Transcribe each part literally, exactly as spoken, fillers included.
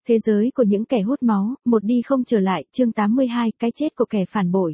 Thế giới của những kẻ hút máu, một đi không trở lại, chương tám mươi hai, cái chết của kẻ phản bội.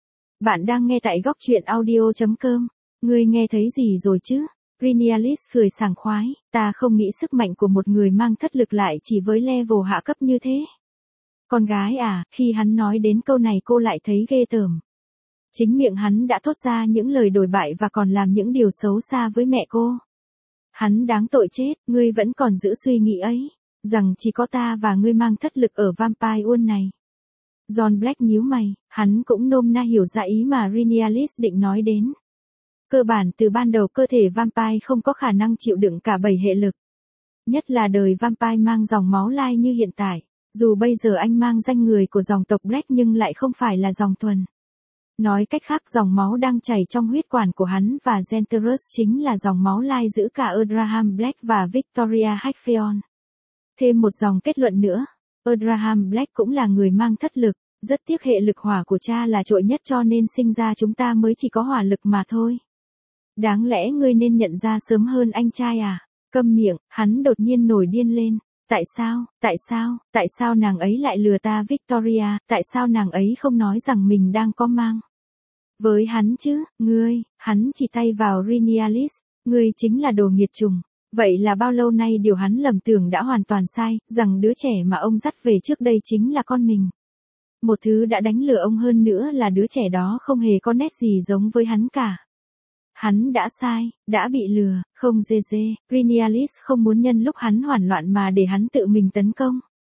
Bạn đang nghe tại góc truyện audio chấm com. Ngươi nghe thấy gì rồi chứ? Rhaenyra cười sảng khoái, ta không nghĩ sức mạnh của một người mang thất lực lại chỉ với level hạ cấp như thế. Con gái à, khi hắn nói đến câu này cô lại thấy ghê tởm. Chính miệng hắn đã thốt ra những lời đồi bại và còn làm những điều xấu xa với mẹ cô. Hắn đáng tội chết, ngươi vẫn còn giữ suy nghĩ ấy, rằng chỉ có ta và ngươi mang thất lực ở Vampire World này. John Black nhíu mày, hắn cũng nôm na hiểu ra ý mà Rhaenyra định nói đến. Cơ bản từ ban đầu cơ thể Vampire không có khả năng chịu đựng cả bảy hệ lực. Nhất là đời Vampire mang dòng máu lai như hiện tại. Dù bây giờ anh mang danh người của dòng tộc Black nhưng lại không phải là dòng thuần. Nói cách khác dòng máu đang chảy trong huyết quản của hắn và Genterus chính là dòng máu lai giữ cả Abraham Black và Victoria Hackfeon. Thêm một dòng kết luận nữa, Abraham Black cũng là người mang thất lực, rất tiếc hệ lực hỏa của cha là trội nhất cho nên sinh ra chúng ta mới chỉ có hỏa lực mà thôi. Đáng lẽ ngươi nên nhận ra sớm hơn anh trai à? Câm miệng, hắn đột nhiên nổi điên lên. Tại sao, tại sao, tại sao nàng ấy lại lừa ta Victoria, tại sao nàng ấy không nói rằng mình đang có mang? Với hắn chứ, ngươi, hắn chỉ tay vào Rhaenyra, ngươi chính là đồ nghiệt chủng. Vậy là bao lâu nay điều hắn lầm tưởng đã hoàn toàn sai, rằng đứa trẻ mà ông dắt về trước đây chính là con mình. Một thứ đã đánh lừa ông hơn nữa là đứa trẻ đó không hề có nét gì giống với hắn cả. Hắn đã sai, đã bị lừa, không dê dê, Rhaenyra không muốn nhân lúc hắn hoảng loạn mà để hắn tự mình tấn công.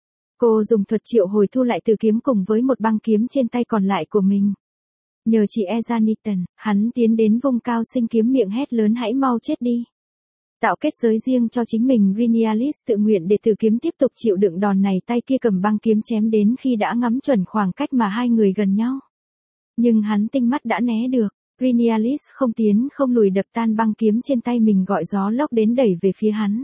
Cô dùng thuật triệu hồi thu lại từ kiếm cùng với một băng kiếm trên tay còn lại của mình. Nhờ chị Ezaniton, hắn tiến đến vùng cao sinh kiếm miệng hét lớn hãy mau chết đi. Tạo kết giới riêng cho chính mình Rhaenyra tự nguyện để tử kiếm tiếp tục chịu đựng đòn này tay kia cầm băng kiếm chém đến khi đã ngắm chuẩn khoảng cách mà hai người gần nhau. Nhưng hắn tinh mắt đã né được. Rhaenyra không tiến không lùi đập tan băng kiếm trên tay mình gọi gió lốc đến đẩy về phía hắn.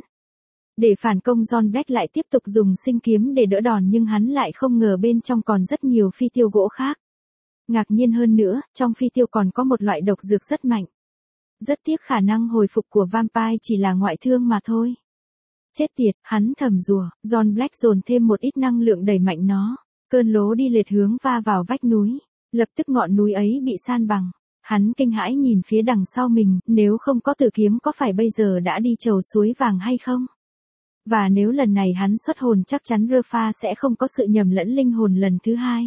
Để phản công John Black lại tiếp tục dùng sinh kiếm để đỡ đòn nhưng hắn lại không ngờ bên trong còn rất nhiều phi tiêu gỗ khác. Ngạc nhiên hơn nữa, trong phi tiêu còn có một loại độc dược rất mạnh. Rất tiếc khả năng hồi phục của Vampire chỉ là ngoại thương mà thôi. Chết tiệt, hắn thầm rủa, John Black dồn thêm một ít năng lượng đẩy mạnh nó. Cơn lố đi lệch hướng va vào vách núi. Lập tức ngọn núi ấy bị san bằng. Hắn kinh hãi nhìn phía đằng sau mình, nếu không có tử kiếm có phải bây giờ đã đi chầu suối vàng hay không? Và nếu lần này hắn xuất hồn chắc chắn Rafa sẽ không có sự nhầm lẫn linh hồn lần thứ hai.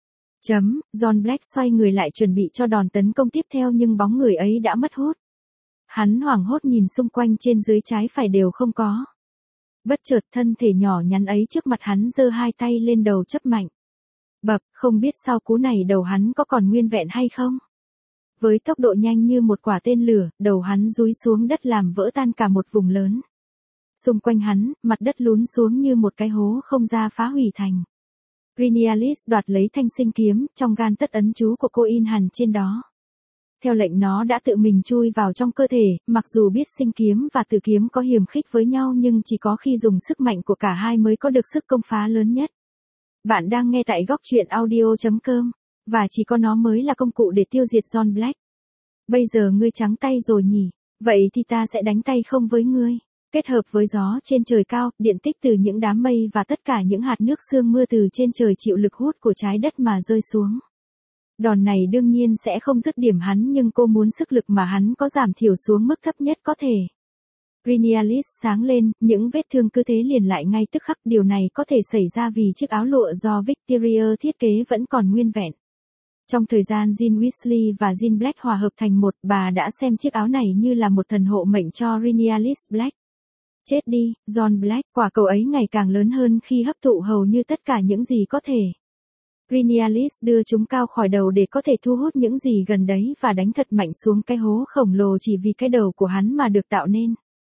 Chấm, John Black xoay người lại chuẩn bị cho đòn tấn công tiếp theo nhưng bóng người ấy đã mất hút. Hắn hoảng hốt nhìn xung quanh trên dưới trái phải đều không có. Bất chợt thân thể nhỏ nhắn ấy trước mặt hắn giơ hai tay lên đầu chấp mạnh. Bập, không biết sau cú này đầu hắn có còn nguyên vẹn hay không? Với tốc độ nhanh như một quả tên lửa, đầu hắn dúi xuống đất làm vỡ tan cả một vùng lớn. Xung quanh hắn, mặt đất lún xuống như một cái hố không ra phá hủy thành. Rhaenyra đoạt lấy thanh sinh kiếm, trong gan tất ấn chú của cô in hẳn trên đó. Theo lệnh nó đã tự mình chui vào trong cơ thể, mặc dù biết sinh kiếm và tử kiếm có hiềm khích với nhau nhưng chỉ có khi dùng sức mạnh của cả hai mới có được sức công phá lớn nhất. Bạn đang nghe tại góc truyện audio chấm com. Và chỉ có nó mới là công cụ để tiêu diệt John Black. Bây giờ ngươi trắng tay rồi nhỉ, vậy thì ta sẽ đánh tay không với ngươi. Kết hợp với gió trên trời cao, điện tích từ những đám mây và tất cả những hạt nước sương mưa từ trên trời chịu lực hút của trái đất mà rơi xuống. Đòn này đương nhiên sẽ không dứt điểm hắn nhưng cô muốn sức lực mà hắn có giảm thiểu xuống mức thấp nhất có thể. Rhaenyra sáng lên, những vết thương cứ thế liền lại ngay tức khắc điều này có thể xảy ra vì chiếc áo lụa do Victoria thiết kế vẫn còn nguyên vẹn. Trong thời gian Jean Weasley và Jean Black hòa hợp thành một, bà đã xem chiếc áo này như là một thần hộ mệnh cho Rhaenyra Black. Chết đi, John Black, quả cầu ấy ngày càng lớn hơn khi hấp thụ hầu như tất cả những gì có thể. Rhaenyra đưa chúng cao khỏi đầu để có thể thu hút những gì gần đấy và đánh thật mạnh xuống cái hố khổng lồ chỉ vì cái đầu của hắn mà được tạo nên.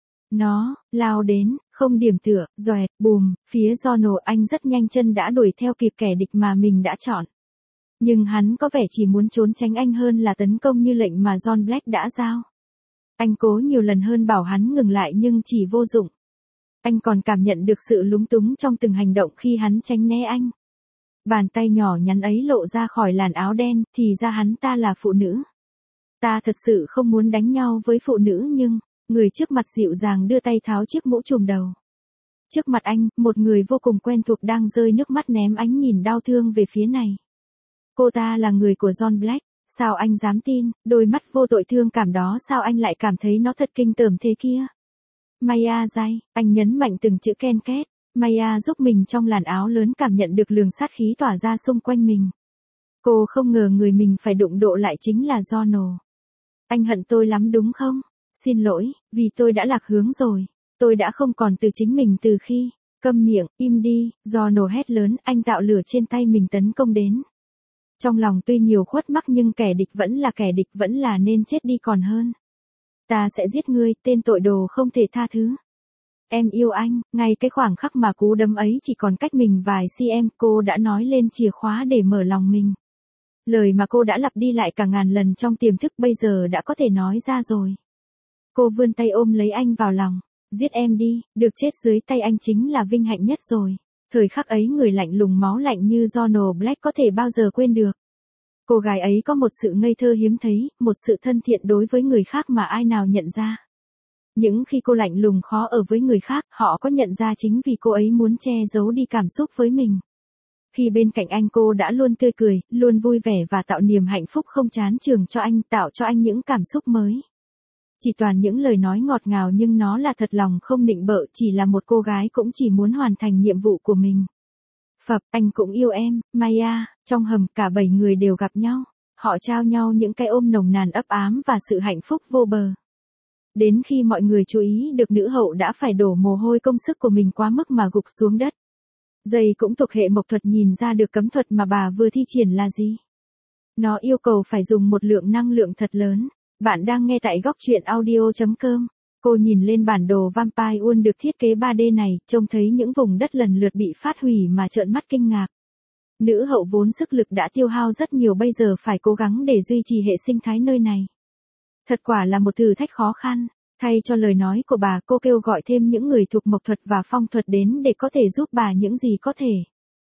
Nó, lao đến, không điểm tựa, doẹt, bùm, phía do nổ anh rất nhanh chân đã đuổi theo kịp kẻ địch mà mình đã chọn. Nhưng hắn có vẻ chỉ muốn trốn tránh anh hơn là tấn công như lệnh mà John Black đã giao. Anh cố nhiều lần hơn bảo hắn ngừng lại nhưng chỉ vô dụng. Anh còn cảm nhận được sự lúng túng trong từng hành động khi hắn tránh né anh. Bàn tay nhỏ nhắn ấy lộ ra khỏi làn áo đen, thì ra hắn ta là phụ nữ. Ta thật sự không muốn đánh nhau với phụ nữ nhưng, người trước mặt dịu dàng đưa tay tháo chiếc mũ trùm đầu. Trước mặt anh, một người vô cùng quen thuộc đang rơi nước mắt ném ánh nhìn đau thương về phía này. Cô ta là người của John Black. Sao anh dám tin, đôi mắt vô tội thương cảm đó sao anh lại cảm thấy nó thật kinh tởm thế kia? Maya Jai, anh nhấn mạnh từng chữ ken két. Maya giúp mình trong làn áo lớn cảm nhận được luồng sát khí tỏa ra xung quanh mình. Cô không ngờ người mình phải đụng độ lại chính là Ronald. Anh hận tôi lắm đúng không? Xin lỗi, vì tôi đã lạc hướng rồi. Tôi đã không còn từ chính mình từ khi. Câm miệng, im đi, Ronald hét lớn, anh tạo lửa trên tay mình tấn công đến. Trong lòng tuy nhiều khuất mắc nhưng kẻ địch vẫn là kẻ địch, vẫn là nên chết đi còn hơn. Ta sẽ giết ngươi, tên tội đồ không thể tha thứ. Em yêu anh, ngay cái khoảng khắc mà cú đấm ấy chỉ còn cách mình vài cm, cô đã nói lên chìa khóa để mở lòng mình. Lời mà cô đã lặp đi lại cả ngàn lần trong tiềm thức bây giờ đã có thể nói ra rồi. Cô vươn tay ôm lấy anh vào lòng. Giết em đi, được chết dưới tay anh chính là vinh hạnh nhất rồi. Thời khắc ấy người lạnh lùng máu lạnh như Ronald Black có thể bao giờ quên được. Cô gái ấy có một sự ngây thơ hiếm thấy, một sự thân thiện đối với người khác mà ai nào nhận ra. Những khi cô lạnh lùng khó ở với người khác, họ có nhận ra chính vì cô ấy muốn che giấu đi cảm xúc với mình. Khi bên cạnh anh cô đã luôn tươi cười, luôn vui vẻ và tạo niềm hạnh phúc không chán chường cho anh, tạo cho anh những cảm xúc mới. Chỉ toàn những lời nói ngọt ngào nhưng nó là thật lòng không nịnh bợ, chỉ là một cô gái cũng chỉ muốn hoàn thành nhiệm vụ của mình. Phập, anh cũng yêu em, Maya. Trong hầm cả bảy người đều gặp nhau. Họ trao nhau những cái ôm nồng nàn ấp ám và sự hạnh phúc vô bờ. Đến khi mọi người chú ý được nữ hậu đã phải đổ mồ hôi công sức của mình quá mức mà gục xuống đất. Dây cũng thuộc hệ mộc thuật nhìn ra được cấm thuật mà bà vừa thi triển là gì. Nó yêu cầu phải dùng một lượng năng lượng thật lớn. Bạn đang nghe tại góc truyện audio chấm com. Cô nhìn lên bản đồ Vampire World được thiết kế ba D này, trông thấy những vùng đất lần lượt bị phát hủy mà trợn mắt kinh ngạc. Nữ hậu vốn sức lực đã tiêu hao rất nhiều bây giờ phải cố gắng để duy trì hệ sinh thái nơi này. Thật quả là một thử thách khó khăn. Thay cho lời nói của bà, cô kêu gọi thêm những người thuộc mộc thuật và phong thuật đến để có thể giúp bà những gì có thể.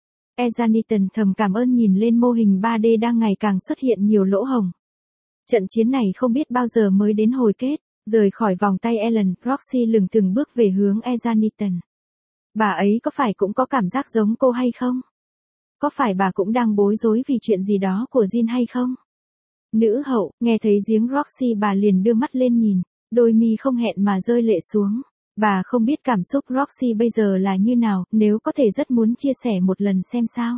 Ezaniton thầm cảm ơn nhìn lên mô hình ba D đang ngày càng xuất hiện nhiều lỗ hổng. Trận chiến này không biết bao giờ mới đến hồi kết. Rời khỏi vòng tay Ellen, Roxy lừng từng bước về hướng Ezaniton. Bà ấy có phải cũng có cảm giác giống cô hay không? Có phải bà cũng đang bối rối vì chuyện gì đó của Jin hay không? Nữ hậu, nghe thấy giếng Roxy bà liền đưa mắt lên nhìn, đôi mi không hẹn mà rơi lệ xuống. Bà không biết cảm xúc Roxy bây giờ là như nào, nếu có thể rất muốn chia sẻ một lần xem sao.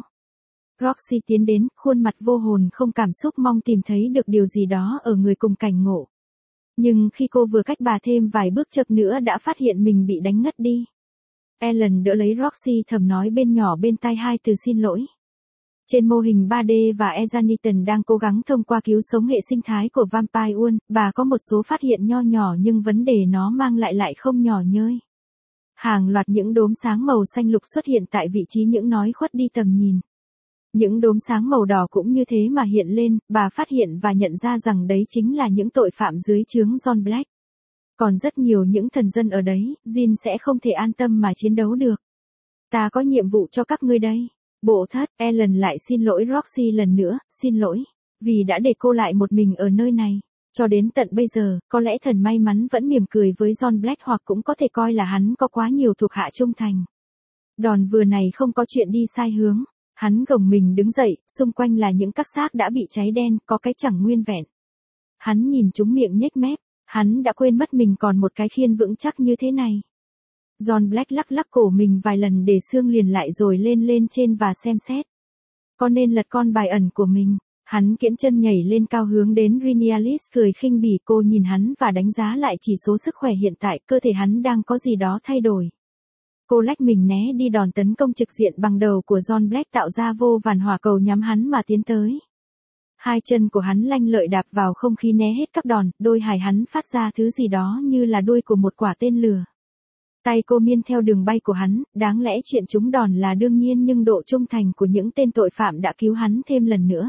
Roxy tiến đến, khuôn mặt vô hồn không cảm xúc mong tìm thấy được điều gì đó ở người cùng cảnh ngộ. Nhưng khi cô vừa cách bà thêm vài bước chậm nữa đã phát hiện mình bị đánh ngất đi. Ellen đỡ lấy Roxy thầm nói bên nhỏ bên tai hai từ xin lỗi. Trên mô hình ba D và Ezaniton đang cố gắng thông qua cứu sống hệ sinh thái của Vampire World, bà có một số phát hiện nho nhỏ nhưng vấn đề nó mang lại lại không nhỏ nhoi. Hàng loạt những đốm sáng màu xanh lục xuất hiện tại vị trí những nói khuất đi tầm nhìn. Những đốm sáng màu đỏ cũng như thế mà hiện lên, bà phát hiện và nhận ra rằng đấy chính là những tội phạm dưới trướng John Black. Còn rất nhiều những thần dân ở đấy, Jin sẽ không thể an tâm mà chiến đấu được. Ta có nhiệm vụ cho các ngươi đây. Bộ thất, Ellen lại xin lỗi Roxy lần nữa, xin lỗi, vì đã để cô lại một mình ở nơi này. Cho đến tận bây giờ, có lẽ thần may mắn vẫn mỉm cười với John Black hoặc cũng có thể coi là hắn có quá nhiều thuộc hạ trung thành. Đòn vừa này không có chuyện đi sai hướng. Hắn gồng mình đứng dậy, xung quanh là những các xác đã bị cháy đen, có cái chẳng nguyên vẹn. Hắn nhìn chúng miệng nhếch mép, hắn đã quên mất mình còn một cái khiên vững chắc như thế này. John Black lắc lắc cổ mình vài lần để xương liền lại rồi lên lên trên và xem xét. Có nên lật con bài ẩn của mình, hắn kiễng chân nhảy lên cao hướng đến Rinialis cười khinh bỉ. Cô nhìn hắn và đánh giá lại chỉ số sức khỏe hiện tại, cơ thể hắn đang có gì đó thay đổi. Cô lách mình né đi đòn tấn công trực diện bằng đầu của John Black tạo ra vô vàn hỏa cầu nhắm hắn mà tiến tới. Hai chân của hắn lanh lợi đạp vào không khí né hết các đòn, đôi hài hắn phát ra thứ gì đó như là đuôi của một quả tên lửa. Tay cô miên theo đường bay của hắn, đáng lẽ chuyện trúng đòn là đương nhiên nhưng độ trung thành của những tên tội phạm đã cứu hắn thêm lần nữa.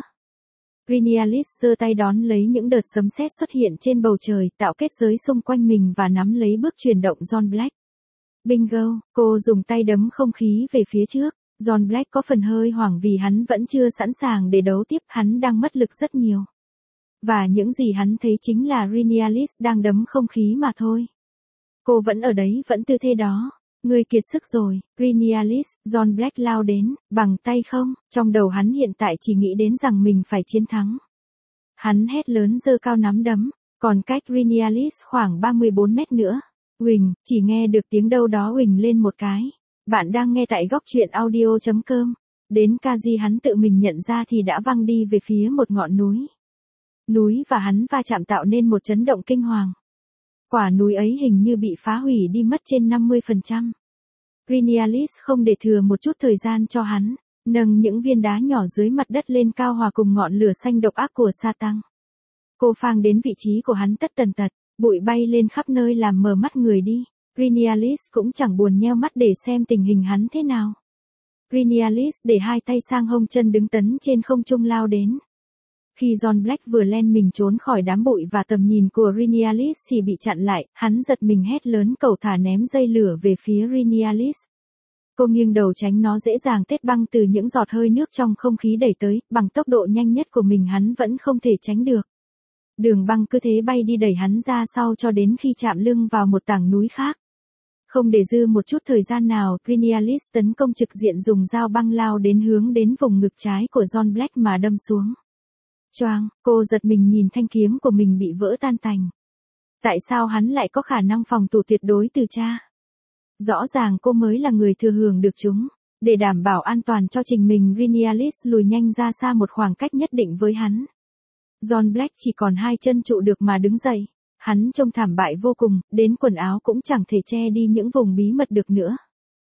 Rinialis giơ tay đón lấy những đợt sấm sét xuất hiện trên bầu trời, tạo kết giới xung quanh mình và nắm lấy bước chuyển động John Black. Bingo, cô dùng tay đấm không khí về phía trước. John Black có phần hơi hoảng vì hắn vẫn chưa sẵn sàng để đấu tiếp, hắn đang mất lực rất nhiều. Và những gì hắn thấy chính là Rinialis đang đấm không khí mà thôi. Cô vẫn ở đấy, vẫn tư thế đó. Ngươi kiệt sức rồi, Renialis, John Black lao đến, bằng tay không, trong đầu hắn hiện tại chỉ nghĩ đến rằng mình phải chiến thắng. Hắn hét lớn giơ cao nắm đấm, còn cách Renialis khoảng ba mươi bốn mét nữa. Huỳnh, chỉ nghe được tiếng đâu đó huỳnh lên một cái. Bạn đang nghe tại góc truyện audio chấm com. Đến Kaji hắn tự mình nhận ra thì đã văng đi về phía một ngọn núi. Núi và hắn va chạm tạo nên một chấn động kinh hoàng. Quả núi ấy hình như bị phá hủy đi mất trên năm mươi phần trăm. Renialis không để thừa một chút thời gian cho hắn, nâng những viên đá nhỏ dưới mặt đất lên cao hòa cùng ngọn lửa xanh độc ác của Satan. Cô phang đến vị trí của hắn tất tần tật, bụi bay lên khắp nơi làm mờ mắt người đi. Renialis cũng chẳng buồn nheo mắt để xem tình hình hắn thế nào. Renialis để hai tay sang hông chân đứng tấn trên không trung lao đến. Khi John Black vừa len mình trốn khỏi đám bụi và tầm nhìn của Renialis thì bị chặn lại, hắn giật mình hét lớn cầu thả ném dây lửa về phía Renialis. Cô nghiêng đầu tránh nó dễ dàng tết băng từ những giọt hơi nước trong không khí đẩy tới, bằng tốc độ nhanh nhất của mình hắn vẫn không thể tránh được. Đường băng cứ thế bay đi đẩy hắn ra sau cho đến khi chạm lưng vào một tảng núi khác. Không để dư một chút thời gian nào, Renialis tấn công trực diện dùng dao băng lao đến hướng đến vùng ngực trái của John Black mà đâm xuống. Choang, cô giật mình nhìn thanh kiếm của mình bị vỡ tan tành. Tại sao hắn lại có khả năng phòng thủ tuyệt đối từ cha? Rõ ràng cô mới là người thừa hưởng được chúng. Để đảm bảo an toàn cho trình mình, Renialis lùi nhanh ra xa một khoảng cách nhất định với hắn. John Black chỉ còn hai chân trụ được mà đứng dậy. Hắn trông thảm bại vô cùng, đến quần áo cũng chẳng thể che đi những vùng bí mật được nữa.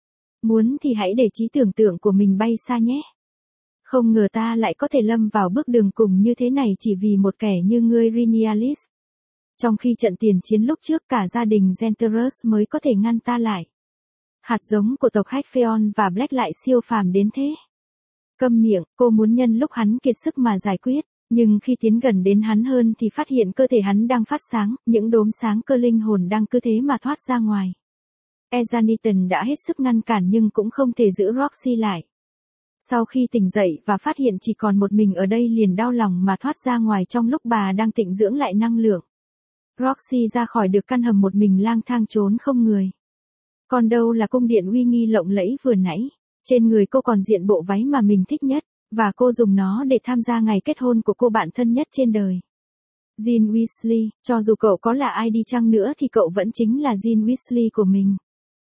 Muốn thì hãy để trí tưởng tượng của mình bay xa nhé. Không ngờ ta lại có thể lâm vào bước đường cùng như thế này chỉ vì một kẻ như ngươi Renialis. Trong khi trận tiền chiến lúc trước cả gia đình Genterus mới có thể ngăn ta lại. Hạt giống của tộc Hephaeon và Black lại siêu phàm đến thế. Câm miệng, cô muốn nhân lúc hắn kiệt sức mà giải quyết. Nhưng khi tiến gần đến hắn hơn thì phát hiện cơ thể hắn đang phát sáng, những đốm sáng cơ linh hồn đang cứ thế mà thoát ra ngoài. Ezaniton đã hết sức ngăn cản nhưng cũng không thể giữ Roxy lại. Sau khi tỉnh dậy và phát hiện chỉ còn một mình ở đây liền đau lòng mà thoát ra ngoài trong lúc bà đang tịnh dưỡng lại năng lượng. Roxy ra khỏi được căn hầm một mình lang thang trốn không người. Còn đâu là cung điện uy nghi lộng lẫy vừa nãy, trên người cô còn diện bộ váy mà mình thích nhất. Và cô dùng nó để tham gia ngày kết hôn của cô bạn thân nhất trên đời. Jean Weasley, cho dù cậu có là ai đi chăng nữa thì cậu vẫn chính là Jean Weasley của mình.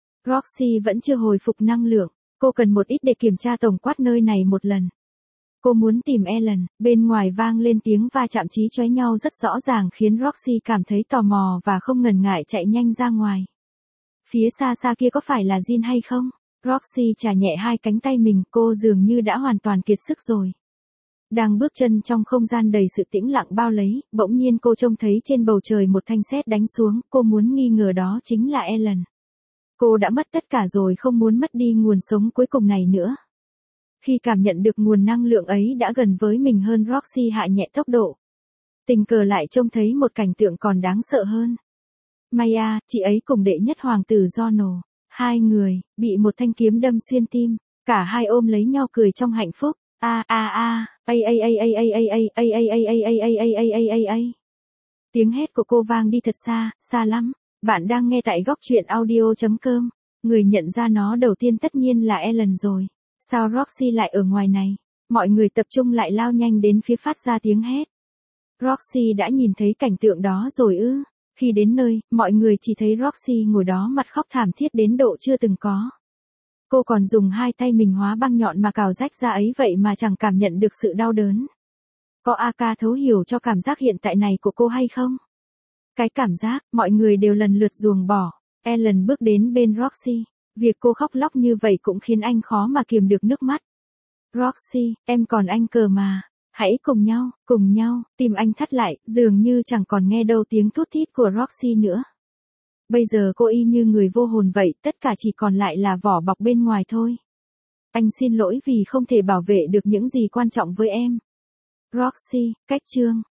Roxy vẫn chưa hồi phục năng lượng, cô cần một ít để kiểm tra tổng quát nơi này một lần. Cô muốn tìm Ellen, bên ngoài vang lên tiếng va chạm chí chói nhau rất rõ ràng khiến Roxy cảm thấy tò mò và không ngần ngại chạy nhanh ra ngoài. Phía xa xa kia có phải là Jean hay không? Roxy chà nhẹ hai cánh tay mình, cô dường như đã hoàn toàn kiệt sức rồi. Đang bước chân trong không gian đầy sự tĩnh lặng bao lấy, bỗng nhiên cô trông thấy trên bầu trời một thanh sét đánh xuống, cô muốn nghi ngờ đó chính là Ellen. Cô đã mất tất cả rồi không muốn mất đi nguồn sống cuối cùng này nữa. Khi cảm nhận được nguồn năng lượng ấy đã gần với mình hơn, Roxy hạ nhẹ tốc độ. Tình cờ lại trông thấy một cảnh tượng còn đáng sợ hơn. Maya, chị ấy cùng đệ nhất hoàng tử Ronald. Hai người, bị một thanh kiếm đâm xuyên tim, cả hai ôm lấy nhau cười trong hạnh phúc. A a a, a a a a a a a a a a a a a a a a a. Tiếng hét của cô vang đi thật xa, xa lắm. Bạn đang nghe tại góc truyện audio chấm com. Người nhận ra nó đầu tiên tất nhiên là Ellen rồi. Sao Roxy lại ở ngoài này? Mọi người tập trung lại lao nhanh đến phía phát ra tiếng hét. Roxy đã nhìn thấy cảnh tượng đó rồi ư? Khi đến nơi, mọi người chỉ thấy Roxy ngồi đó mặt khóc thảm thiết đến độ chưa từng có. Cô còn dùng hai tay mình hóa băng nhọn mà cào rách ra ấy vậy mà chẳng cảm nhận được sự đau đớn. Có a ca thấu hiểu cho cảm giác hiện tại này của cô hay không? Cái cảm giác, mọi người đều lần lượt ruồng bỏ. Ellen bước đến bên Roxy. Việc cô khóc lóc như vậy cũng khiến anh khó mà kiềm được nước mắt. Roxy, em còn anh cờ mà. Hãy cùng nhau, cùng nhau, tim anh thắt lại, dường như chẳng còn nghe đâu tiếng thút thít của Roxy nữa. Bây giờ cô y như người vô hồn vậy, tất cả chỉ còn lại là vỏ bọc bên ngoài thôi. Anh xin lỗi vì không thể bảo vệ được những gì quan trọng với em. Roxy, cách chương.